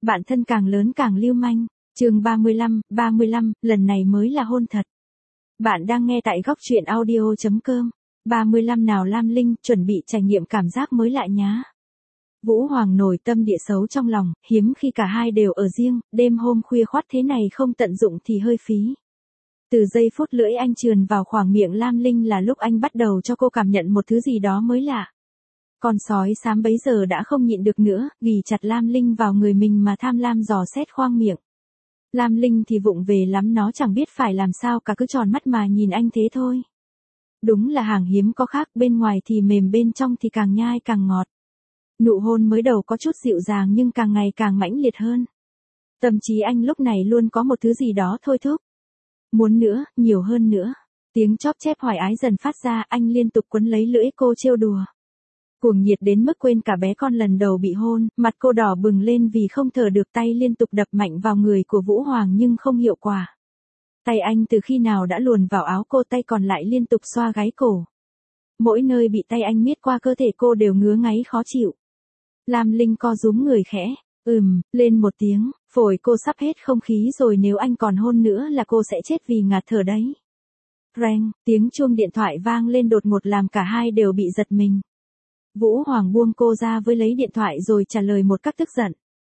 Bạn thân càng lớn càng lưu manh. Chương 35, lần này mới là hôn thật. Bạn đang nghe tại góc truyện audio.com. 35 nào Lam Linh chuẩn bị trải nghiệm cảm giác mới lạ nhá. Vũ Hoàng nổi tâm địa xấu trong lòng, hiếm khi cả hai đều ở riêng, đêm hôm khuya khoắt thế này không tận dụng thì hơi phí. Từ giây phút lưỡi anh trườn vào khoảng miệng Lam Linh là lúc anh bắt đầu cho cô cảm nhận một thứ gì đó mới lạ. Con sói xám bấy giờ đã không nhịn được nữa, ghì chặt Lam Linh vào người mình mà tham lam dò xét khoang miệng. Lam Linh thì vụng về lắm, nó chẳng biết phải làm sao cả, cứ tròn mắt mà nhìn anh thế thôi. Đúng là hàng hiếm có khác, bên ngoài thì mềm bên trong thì càng nhai càng ngọt. Nụ hôn mới đầu có chút dịu dàng nhưng càng ngày càng mãnh liệt hơn. Tâm trí anh lúc này luôn có một thứ gì đó thôi thúc. Muốn nữa, nhiều hơn nữa. Tiếng chóp chép hỏi ái dần phát ra, anh liên tục quấn lấy lưỡi cô trêu đùa. Cuồng nhiệt đến mức quên cả bé con lần đầu bị hôn, mặt cô đỏ bừng lên vì không thở được, tay liên tục đập mạnh vào người của Vũ Hoàng nhưng không hiệu quả. Tay anh từ khi nào đã luồn vào áo cô, tay còn lại liên tục xoa gáy cổ. Mỗi nơi bị tay anh miết qua cơ thể cô đều ngứa ngáy khó chịu. Lam Linh co rúm người khẽ, lên một tiếng, phổi cô sắp hết không khí rồi, nếu anh còn hôn nữa là cô sẽ chết vì ngạt thở đấy. Reng, tiếng chuông điện thoại vang lên đột ngột làm cả hai đều bị giật mình. Vũ Hoàng buông cô ra với lấy điện thoại rồi trả lời một cách tức giận.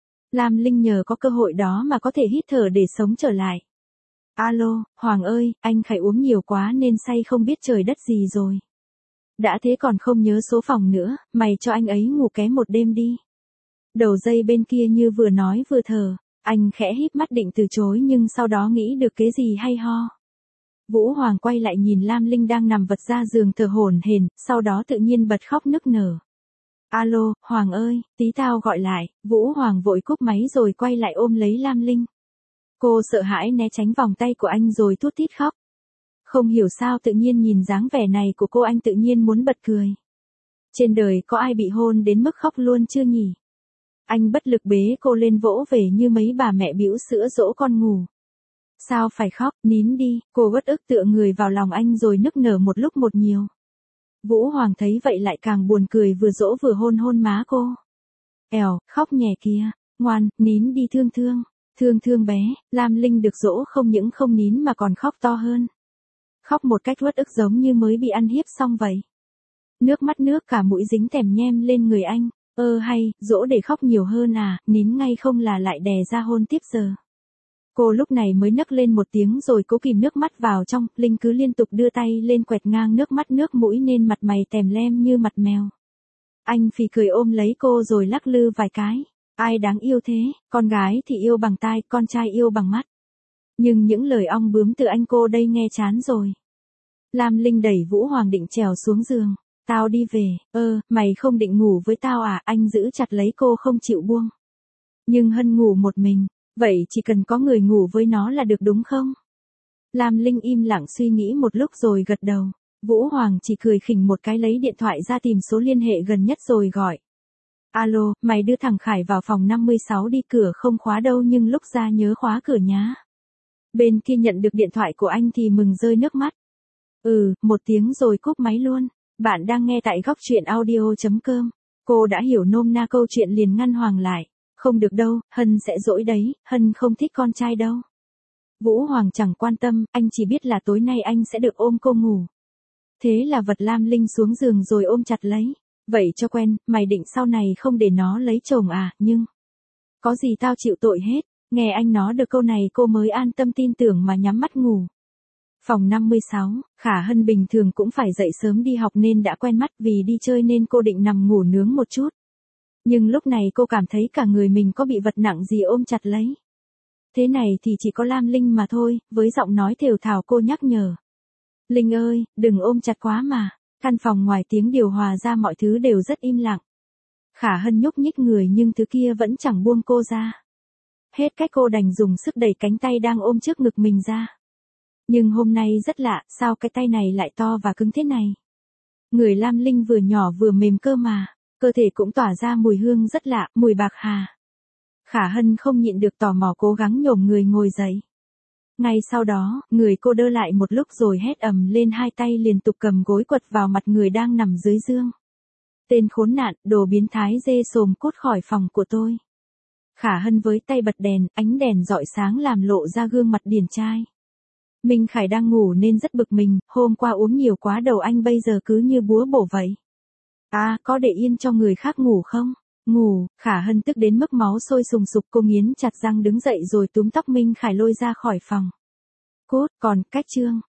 Lam Linh nhờ có cơ hội đó mà có thể hít thở để sống trở lại. Alo, Hoàng ơi, anh Khải uống nhiều quá nên say không biết trời đất gì rồi. Đã thế còn không nhớ số phòng nữa, mày cho anh ấy ngủ ké một đêm đi. Đầu dây bên kia như vừa nói vừa thở, anh khẽ híp mắt định từ chối nhưng sau đó nghĩ được cái gì hay ho. Vũ Hoàng quay lại nhìn Lam Linh đang nằm vật ra giường thở hổn hển, sau đó tự nhiên bật khóc nức nở. Alo, Hoàng ơi, tí tao gọi lại. Vũ Hoàng vội cúp máy rồi quay lại ôm lấy Lam Linh. Cô sợ hãi né tránh vòng tay của anh rồi thút thít khóc. Không hiểu sao tự nhiên nhìn dáng vẻ này của cô anh tự nhiên muốn bật cười. Trên đời có ai bị hôn đến mức khóc luôn chưa nhỉ? Anh bất lực bế cô lên vỗ về như mấy bà mẹ bỉu sữa dỗ con ngủ. Sao phải khóc, nín đi, cô uất ức tựa người vào lòng anh rồi nức nở một lúc một nhiều. Vũ Hoàng thấy vậy lại càng buồn cười, vừa dỗ vừa hôn má cô. Khóc nhè kìa, ngoan, nín đi thương thương bé. Lam Linh được dỗ không những không nín mà còn khóc to hơn. Khóc một cách uất ức giống như mới bị ăn hiếp xong vậy. Nước mắt nước cả mũi dính tèm nhem lên người anh. Hay, dỗ để khóc nhiều hơn à, nín ngay không là lại đè ra hôn tiếp giờ. Cô lúc này mới nấc lên một tiếng rồi cố kìm nước mắt vào trong, Linh cứ liên tục đưa tay lên quẹt ngang nước mắt nước mũi nên mặt mày tèm lem như mặt mèo. Anh phì cười ôm lấy cô rồi lắc lư vài cái. Ai đáng yêu thế, con gái thì yêu bằng tai, con trai yêu bằng mắt. Nhưng những lời ong bướm từ anh cô đây nghe chán rồi. Lam Linh đẩy Vũ Hoàng định trèo xuống giường. Tao đi về, mày không định ngủ với tao à? Anh giữ chặt lấy cô không chịu buông. Nhưng Hân ngủ một mình. Vậy chỉ cần có người ngủ với nó là được đúng không? Lam Linh im lặng suy nghĩ một lúc rồi gật đầu. Vũ Hoàng chỉ cười khỉnh một cái lấy điện thoại ra tìm số liên hệ gần nhất rồi gọi. Alo, mày đưa thằng Khải vào phòng 56 đi, cửa không khóa đâu nhưng lúc ra nhớ khóa cửa nhá. Bên kia nhận được điện thoại của anh thì mừng rơi nước mắt. Một tiếng rồi cúp máy luôn. Bạn đang nghe tại góc truyện audio.com. Cô đã hiểu nôm na câu chuyện liền ngăn Hoàng lại. Không được đâu, Hân sẽ dỗi đấy, Hân không thích con trai đâu. Vũ Hoàng chẳng quan tâm, anh chỉ biết là tối nay anh sẽ được ôm cô ngủ. Thế là vật Lam Linh xuống giường rồi ôm chặt lấy. Vậy cho quen, mày định sau này không để nó lấy chồng à, nhưng... Có gì tao chịu tội hết, nghe anh nói được câu này cô mới an tâm tin tưởng mà nhắm mắt ngủ. Phòng 56, Khả Hân bình thường cũng phải dậy sớm đi học nên đã quen mắt, vì đi chơi nên cô định nằm ngủ nướng một chút. Nhưng lúc này cô cảm thấy cả người mình có bị vật nặng gì ôm chặt lấy. Thế này thì chỉ có Lam Linh mà thôi, với giọng nói thều thào cô nhắc nhở. Linh ơi, đừng ôm chặt quá mà. Căn phòng ngoài tiếng điều hòa ra mọi thứ đều rất im lặng. Khả Hân nhúc nhích người nhưng thứ kia vẫn chẳng buông cô ra. Hết cách cô đành dùng sức đẩy cánh tay đang ôm trước ngực mình ra. Nhưng hôm nay rất lạ, sao cái tay này lại to và cứng thế này? Người Lam Linh vừa nhỏ vừa mềm cơ mà. Cơ thể cũng tỏa ra mùi hương rất lạ, mùi bạc hà. Khả Hân không nhịn được tò mò cố gắng nhổm người ngồi dậy. Ngay sau đó, người cô đơ lại một lúc rồi hét ầm lên, hai tay liên tục cầm gối quật vào mặt người đang nằm dưới giường. Tên khốn nạn, đồ biến thái dê sồm cút khỏi phòng của tôi. Khả Hân với tay bật đèn, ánh đèn rọi sáng làm lộ ra gương mặt điển trai. Minh Khải đang ngủ nên rất bực mình, hôm qua uống nhiều quá đầu anh bây giờ cứ như búa bổ vậy. À, có để yên cho người khác ngủ không? Ngủ, Khả Hân tức đến mức máu sôi sùng sục, cô nghiến chặt răng đứng dậy rồi túm tóc Minh Khải lôi ra khỏi phòng. Cút, còn, cách chương.